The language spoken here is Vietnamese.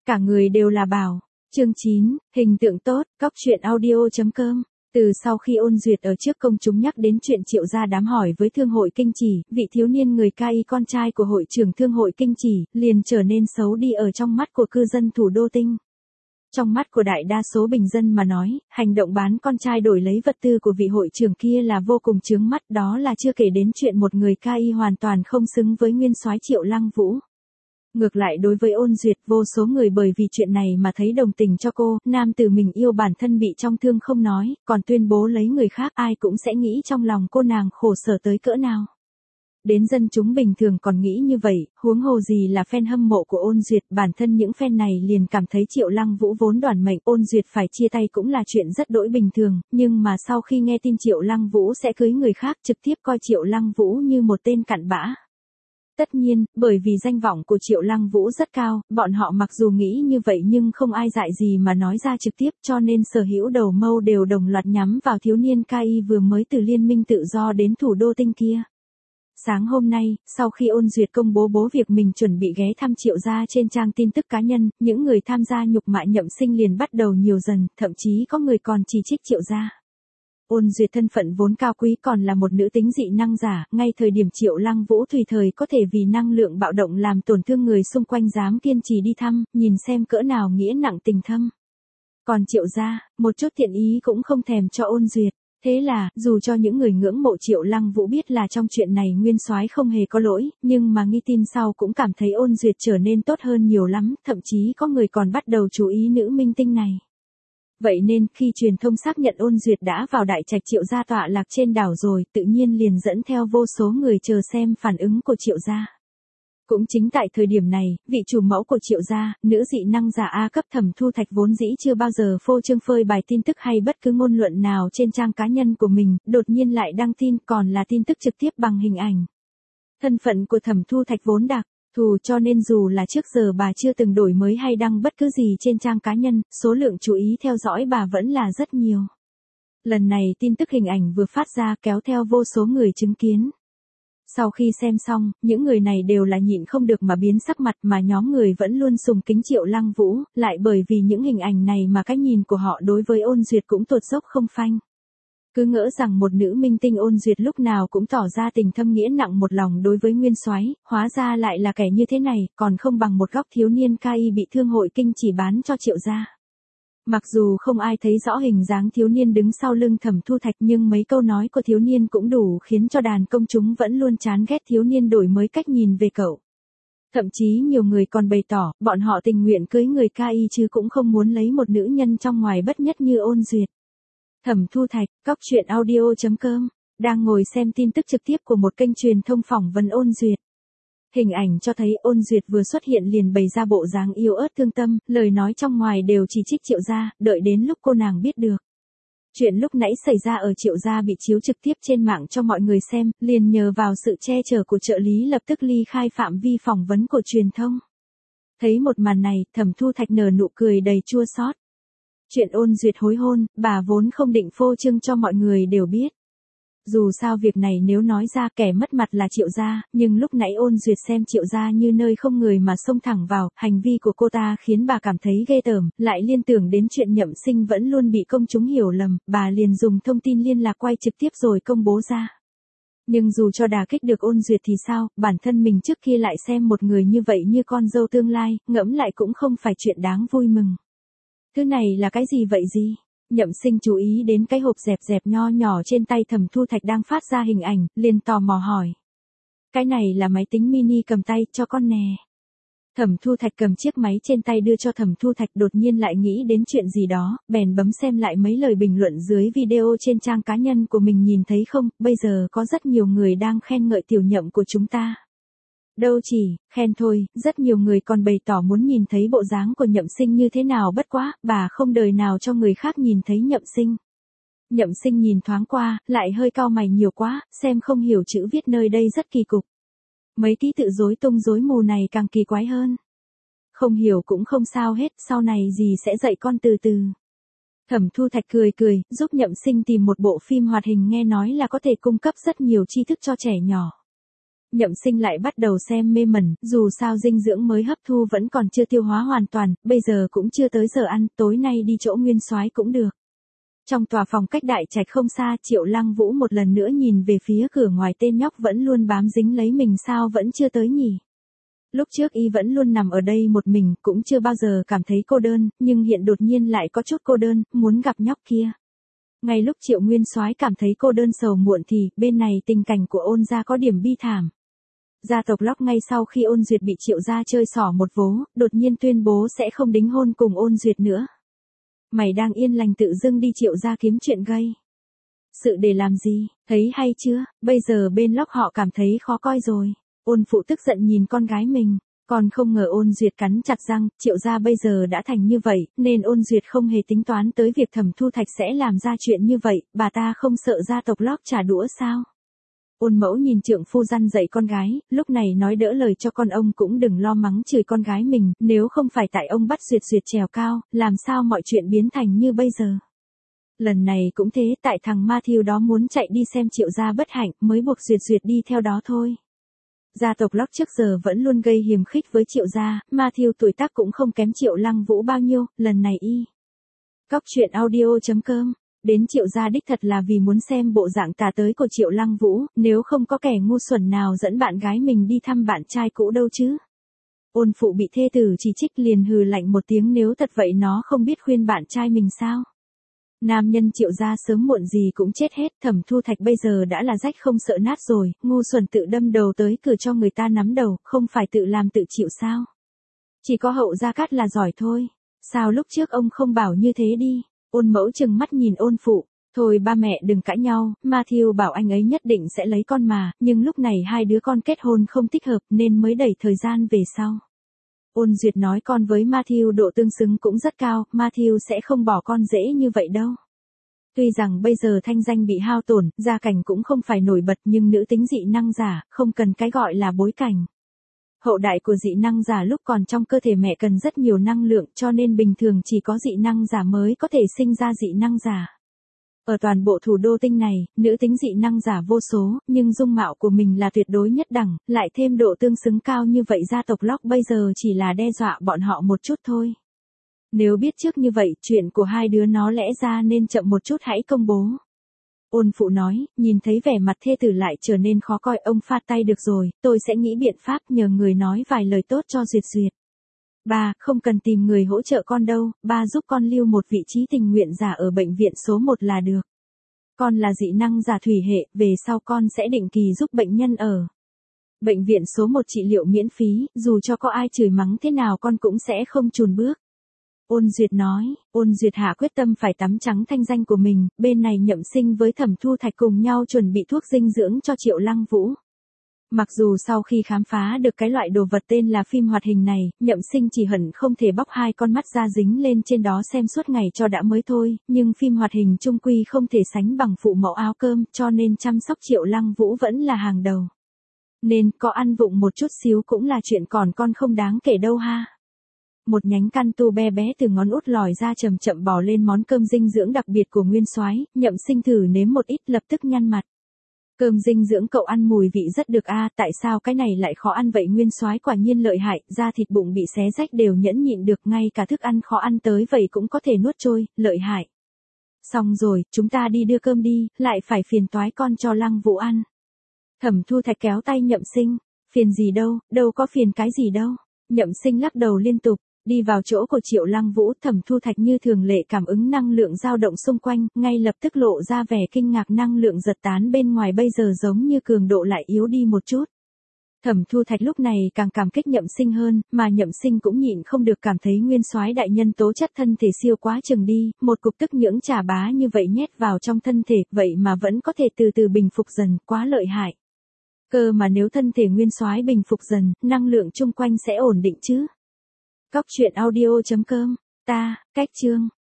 Cả người đều là bảo. Chương 9, hình tượng tốt, cóc truyện audio.com. Từ sau khi Ôn Duyệt ở trước công chúng nhắc đến chuyện Triệu gia đám hỏi với Thương hội Kinh Chỉ, vị thiếu niên người Ca Y con trai của hội trưởng Thương hội Kinh Chỉ, liền trở nên xấu đi ở trong mắt của cư dân thủ đô Tinh. Trong mắt của đại đa số bình dân mà nói, hành động bán con trai đổi lấy vật tư của vị hội trưởng kia là vô cùng chướng mắt, đó là chưa kể đến chuyện một người Ca Y hoàn toàn không xứng với nguyên soái Triệu Lăng Vũ. Ngược lại đối với Ôn Duyệt, vô số người bởi vì chuyện này mà thấy đồng tình cho cô, nam tử mình yêu bản thân bị trong thương không nói, còn tuyên bố lấy người khác, ai cũng sẽ nghĩ trong lòng cô nàng khổ sở tới cỡ nào. Đến dân chúng bình thường còn nghĩ như vậy, huống hồ gì là fan hâm mộ của Ôn Duyệt, bản thân những fan này liền cảm thấy Triệu Lăng Vũ vốn đoản mệnh, Ôn Duyệt phải chia tay cũng là chuyện rất đỗi bình thường, nhưng mà sau khi nghe tin Triệu Lăng Vũ sẽ cưới người khác, trực tiếp coi Triệu Lăng Vũ như một tên cặn bã. Tất nhiên, bởi vì danh vọng của Triệu Lăng Vũ rất cao, bọn họ mặc dù nghĩ như vậy nhưng không ai dại gì mà nói ra trực tiếp, cho nên sở hữu đầu mâu đều đồng loạt nhắm vào thiếu niên Ca Y vừa mới từ Liên minh tự do đến thủ đô Tinh kia. Sáng hôm nay, sau khi Ôn Duyệt công bố việc mình chuẩn bị ghé thăm Triệu gia trên trang tin tức cá nhân, những người tham gia nhục mạ Nhậm Sinh liền bắt đầu nhiều dần, thậm chí có người còn chỉ trích Triệu gia. Ôn Duyệt thân phận vốn cao quý còn là một nữ tính dị năng giả, ngay thời điểm Triệu Lăng Vũ tùy thời có thể vì năng lượng bạo động làm tổn thương người xung quanh dám kiên trì đi thăm, nhìn xem cỡ nào nghĩa nặng tình thâm. Còn Triệu gia, một chút thiện ý cũng không thèm cho Ôn Duyệt. Thế là, dù cho những người ngưỡng mộ Triệu Lăng Vũ biết là trong chuyện này nguyên soái không hề có lỗi, nhưng mà nghi tin sau cũng cảm thấy Ôn Duyệt trở nên tốt hơn nhiều lắm, thậm chí có người còn bắt đầu chú ý nữ minh tinh này. Vậy nên, khi truyền thông xác nhận Ôn Duyệt đã vào đại trạch Triệu gia tọa lạc trên đảo rồi, tự nhiên liền dẫn theo vô số người chờ xem phản ứng của Triệu gia. Cũng chính tại thời điểm này, vị chủ mẫu của Triệu gia, nữ dị năng giả A cấp Thẩm Thu Thạch vốn dĩ chưa bao giờ phô trương phơi bài tin tức hay bất cứ ngôn luận nào trên trang cá nhân của mình, đột nhiên lại đăng tin, còn là tin tức trực tiếp bằng hình ảnh. Thân phận của Thẩm Thu Thạch vốn đặc thù, cho nên dù là trước giờ bà chưa từng đổi mới hay đăng bất cứ gì trên trang cá nhân, số lượng chú ý theo dõi bà vẫn là rất nhiều. Lần này tin tức hình ảnh vừa phát ra kéo theo vô số người chứng kiến. Sau khi xem xong, những người này đều là nhịn không được mà biến sắc mặt, mà nhóm người vẫn luôn sùng kính Triệu Lăng Vũ, lại bởi vì những hình ảnh này mà cái nhìn của họ đối với Ôn Duyệt cũng tụt dốc không phanh. Cứ ngỡ rằng một nữ minh tinh Ôn Duyệt lúc nào cũng tỏ ra tình thâm nghĩa nặng một lòng đối với nguyên soái, hóa ra lại là kẻ như thế này, còn không bằng một góc thiếu niên Ca Y bị Thương hội Kinh Chỉ bán cho Triệu gia. Mặc dù không ai thấy rõ hình dáng thiếu niên đứng sau lưng Thẩm Thu Thạch, nhưng mấy câu nói của thiếu niên cũng đủ khiến cho đàn công chúng vẫn luôn chán ghét thiếu niên đổi mới cách nhìn về cậu. Thậm chí nhiều người còn bày tỏ, bọn họ tình nguyện cưới người Ca Y chứ cũng không muốn lấy một nữ nhân trong ngoài bất nhất như Ôn Duyệt. Thẩm Thu Thạch, cóc truyện audio.com, đang ngồi xem tin tức trực tiếp của một kênh truyền thông phỏng vấn Ôn Duyệt. Hình ảnh cho thấy Ôn Duyệt vừa xuất hiện liền bày ra bộ dáng yếu ớt thương tâm, lời nói trong ngoài đều chỉ trích Triệu gia, đợi đến lúc cô nàng biết được. Chuyện lúc nãy xảy ra ở Triệu gia bị chiếu trực tiếp trên mạng cho mọi người xem, liền nhờ vào sự che chở của trợ lý lập tức ly khai phạm vi phỏng vấn của truyền thông. Thấy một màn này, Thẩm Thu Thạch nở nụ cười đầy chua xót. Chuyện Ôn Duyệt hối hôn, bà vốn không định phô trương cho mọi người đều biết. Dù sao việc này nếu nói ra kẻ mất mặt là Triệu gia, nhưng lúc nãy Ôn Duyệt xem Triệu gia như nơi không người mà xông thẳng vào, hành vi của cô ta khiến bà cảm thấy ghê tởm, lại liên tưởng đến chuyện Nhậm Sinh vẫn luôn bị công chúng hiểu lầm, bà liền dùng thông tin liên lạc quay trực tiếp rồi công bố ra. Nhưng dù cho đả kích được Ôn Duyệt thì sao, bản thân mình trước kia lại xem một người như vậy như con dâu tương lai, ngẫm lại cũng không phải chuyện đáng vui mừng. Thứ này là cái gì vậy gì? Nhậm Sinh chú ý đến cái hộp dẹp nho nhỏ trên tay Thẩm Thu Thạch đang phát ra hình ảnh, liền tò mò hỏi. Cái này là máy tính mini cầm tay, cho con nè. Thẩm Thu Thạch cầm chiếc máy trên tay đưa cho Thẩm Thu Thạch, đột nhiên lại nghĩ đến chuyện gì đó, bèn bấm xem lại mấy lời bình luận dưới video trên trang cá nhân của mình, nhìn thấy không, bây giờ có rất nhiều người đang khen ngợi tiểu Nhậm của chúng ta. Đâu chỉ, khen thôi, rất nhiều người còn bày tỏ muốn nhìn thấy bộ dáng của Nhậm Sinh như thế nào, bất quá, bà không đời nào cho người khác nhìn thấy Nhậm Sinh. Nhậm Sinh nhìn thoáng qua, lại hơi cau mày, nhiều quá, xem không hiểu chữ viết nơi đây rất kỳ cục. Mấy ký tự rối tung rối mù này càng kỳ quái hơn. Không hiểu cũng không sao hết, sau này dì sẽ dạy con từ từ. Thẩm Thu Thạch cười, giúp Nhậm Sinh tìm một bộ phim hoạt hình nghe nói là có thể cung cấp rất nhiều tri thức cho trẻ nhỏ. Nhậm Sinh lại bắt đầu xem mê mẩn, dù sao dinh dưỡng mới hấp thu vẫn còn chưa tiêu hóa hoàn toàn, bây giờ cũng chưa tới giờ ăn, tối nay đi chỗ Nguyên Soái cũng được. Trong tòa phòng cách đại trạch không xa, Triệu Lăng Vũ một lần nữa nhìn về phía cửa ngoài, tên nhóc vẫn luôn bám dính lấy mình, sao vẫn chưa tới nhỉ? Lúc trước y vẫn luôn nằm ở đây một mình, cũng chưa bao giờ cảm thấy cô đơn, nhưng hiện đột nhiên lại có chút cô đơn, muốn gặp nhóc kia. Ngay lúc Triệu Nguyên Soái cảm thấy cô đơn sầu muộn thì, bên này tình cảnh của Ôn gia có điểm bi thảm. Gia tộc Lóc ngay sau khi Ôn Duyệt bị Triệu gia chơi xỏ một vố, đột nhiên tuyên bố sẽ không đính hôn cùng Ôn Duyệt nữa. Mày đang yên lành tự dưng đi Triệu gia kiếm chuyện gây sự để làm gì, thấy hay chưa, bây giờ bên Lóc họ cảm thấy khó coi rồi. Ôn phụ tức giận nhìn con gái mình, còn không ngờ Ôn Duyệt cắn chặt răng, Triệu gia bây giờ đã thành như vậy, nên Ôn Duyệt không hề tính toán tới việc Thẩm Thu Thạch sẽ làm ra chuyện như vậy, bà ta không sợ gia tộc Lóc trả đũa sao? Ôn mẫu nhìn trượng phu răn dạy con gái, lúc này nói đỡ lời cho con ông cũng đừng lo mắng chửi con gái mình, nếu không phải tại ông bắt Duyệt Duyệt trèo cao, làm sao mọi chuyện biến thành như bây giờ. Lần này cũng thế, tại thằng Matthew đó muốn chạy đi xem Triệu gia bất hạnh, mới buộc Duyệt Duyệt đi theo đó thôi. Gia tộc Lóc trước giờ vẫn luôn gây hiềm khích với Triệu gia, Matthew tuổi tác cũng không kém Triệu Lăng Vũ bao nhiêu, lần này y. Cóc truyện audio.com đến Triệu gia đích thật là vì muốn xem bộ dạng tà tới của Triệu Lăng Vũ, nếu không có kẻ ngu xuẩn nào dẫn bạn gái mình đi thăm bạn trai cũ đâu chứ. Ôn phụ bị thê tử chỉ trích liền hừ lạnh một tiếng, nếu thật vậy nó không biết khuyên bạn trai mình sao. Nam nhân Triệu gia sớm muộn gì cũng chết hết, Thẩm Thu Thạch bây giờ đã là rách không sợ nát rồi, ngu xuẩn tự đâm đầu tới cửa cho người ta nắm đầu, không phải tự làm tự chịu sao. Chỉ có Hậu Gia Cát là giỏi thôi, sao lúc trước ông không bảo như thế đi. Ôn mẫu trừng mắt nhìn ôn phụ, thôi ba mẹ đừng cãi nhau, Matthew bảo anh ấy nhất định sẽ lấy con mà, nhưng lúc này hai đứa con kết hôn không thích hợp nên mới đẩy thời gian về sau. Ôn Duyệt nói con với Matthew độ tương xứng cũng rất cao, Matthew sẽ không bỏ con dễ như vậy đâu. Tuy rằng bây giờ thanh danh bị hao tổn, gia cảnh cũng không phải nổi bật nhưng nữ tính dị năng giả, không cần cái gọi là bối cảnh. Hậu đại của dị năng giả lúc còn trong cơ thể mẹ cần rất nhiều năng lượng cho nên bình thường chỉ có dị năng giả mới có thể sinh ra dị năng giả. Ở toàn bộ thủ đô tinh này, nữ tính dị năng giả vô số, nhưng dung mạo của mình là tuyệt đối nhất đẳng, lại thêm độ tương xứng cao như vậy, gia tộc Lóc bây giờ chỉ là đe dọa bọn họ một chút thôi. Nếu biết trước như vậy, chuyện của hai đứa nó lẽ ra nên chậm một chút hãy công bố. Ôn phụ nói, nhìn thấy vẻ mặt thê tử lại trở nên khó coi, ông phạt tay được rồi, tôi sẽ nghĩ biện pháp nhờ người nói vài lời tốt cho Duyệt Duyệt. Ba, không cần tìm người hỗ trợ con đâu, ba giúp con lưu một vị trí tình nguyện giả ở bệnh viện số 1 là được. Con là dị năng giả thủy hệ, về sau con sẽ định kỳ giúp bệnh nhân ở bệnh viện số 1 trị liệu miễn phí, dù cho có ai chửi mắng thế nào con cũng sẽ không chùn bước. Ôn Duyệt nói, Ôn Duyệt hạ quyết tâm phải tắm trắng thanh danh của mình, bên này Nhậm Sinh với Thẩm Thu Thạch cùng nhau chuẩn bị thuốc dinh dưỡng cho Triệu Lăng Vũ. Mặc dù sau khi khám phá được cái loại đồ vật tên là phim hoạt hình này, Nhậm Sinh chỉ hận không thể bóc hai con mắt ra dính lên trên đó xem suốt ngày cho đã mới thôi, nhưng phim hoạt hình chung quy không thể sánh bằng phụ mẫu áo cơm, cho nên chăm sóc Triệu Lăng Vũ vẫn là hàng đầu. Nên, có ăn vụng một chút xíu cũng là chuyện còn con không đáng kể đâu ha. Một nhánh căn tu bé bé từ ngón út lòi ra chậm chậm bò lên món cơm dinh dưỡng đặc biệt của Nguyên Soái, Nhậm Sinh thử nếm một ít lập tức nhăn mặt. Cơm dinh dưỡng cậu ăn mùi vị rất được a, tại sao cái này lại khó ăn vậy? Nguyên Soái quả nhiên lợi hại, da thịt bụng bị xé rách đều nhẫn nhịn được, ngay cả thức ăn khó ăn tới vậy cũng có thể nuốt trôi, lợi hại. Xong rồi, chúng ta đi đưa cơm đi, lại phải phiền toái con cho Lăng Vũ ăn. Thẩm Thu Thạch kéo tay Nhậm Sinh, phiền gì đâu, đâu có phiền cái gì đâu. Nhậm Sinh lắc đầu liên tục. Đi vào chỗ của Triệu Lăng Vũ, Thẩm Thu Thạch như thường lệ cảm ứng năng lượng dao động xung quanh, ngay lập tức lộ ra vẻ kinh ngạc, năng lượng giật tán bên ngoài bây giờ giống như cường độ lại yếu đi một chút. Thẩm Thu Thạch lúc này càng cảm kích Nhậm Sinh hơn, mà Nhậm Sinh cũng nhịn không được cảm thấy Nguyên Soái đại nhân tố chất thân thể siêu quá chừng đi, một cục tức nhưỡng trà bá như vậy nhét vào trong thân thể, vậy mà vẫn có thể từ từ bình phục dần, quá lợi hại. Cơ mà nếu thân thể Nguyên Soái bình phục dần, năng lượng chung quanh sẽ ổn định chứ. Cóc truyện audio.com, ta, cách chương.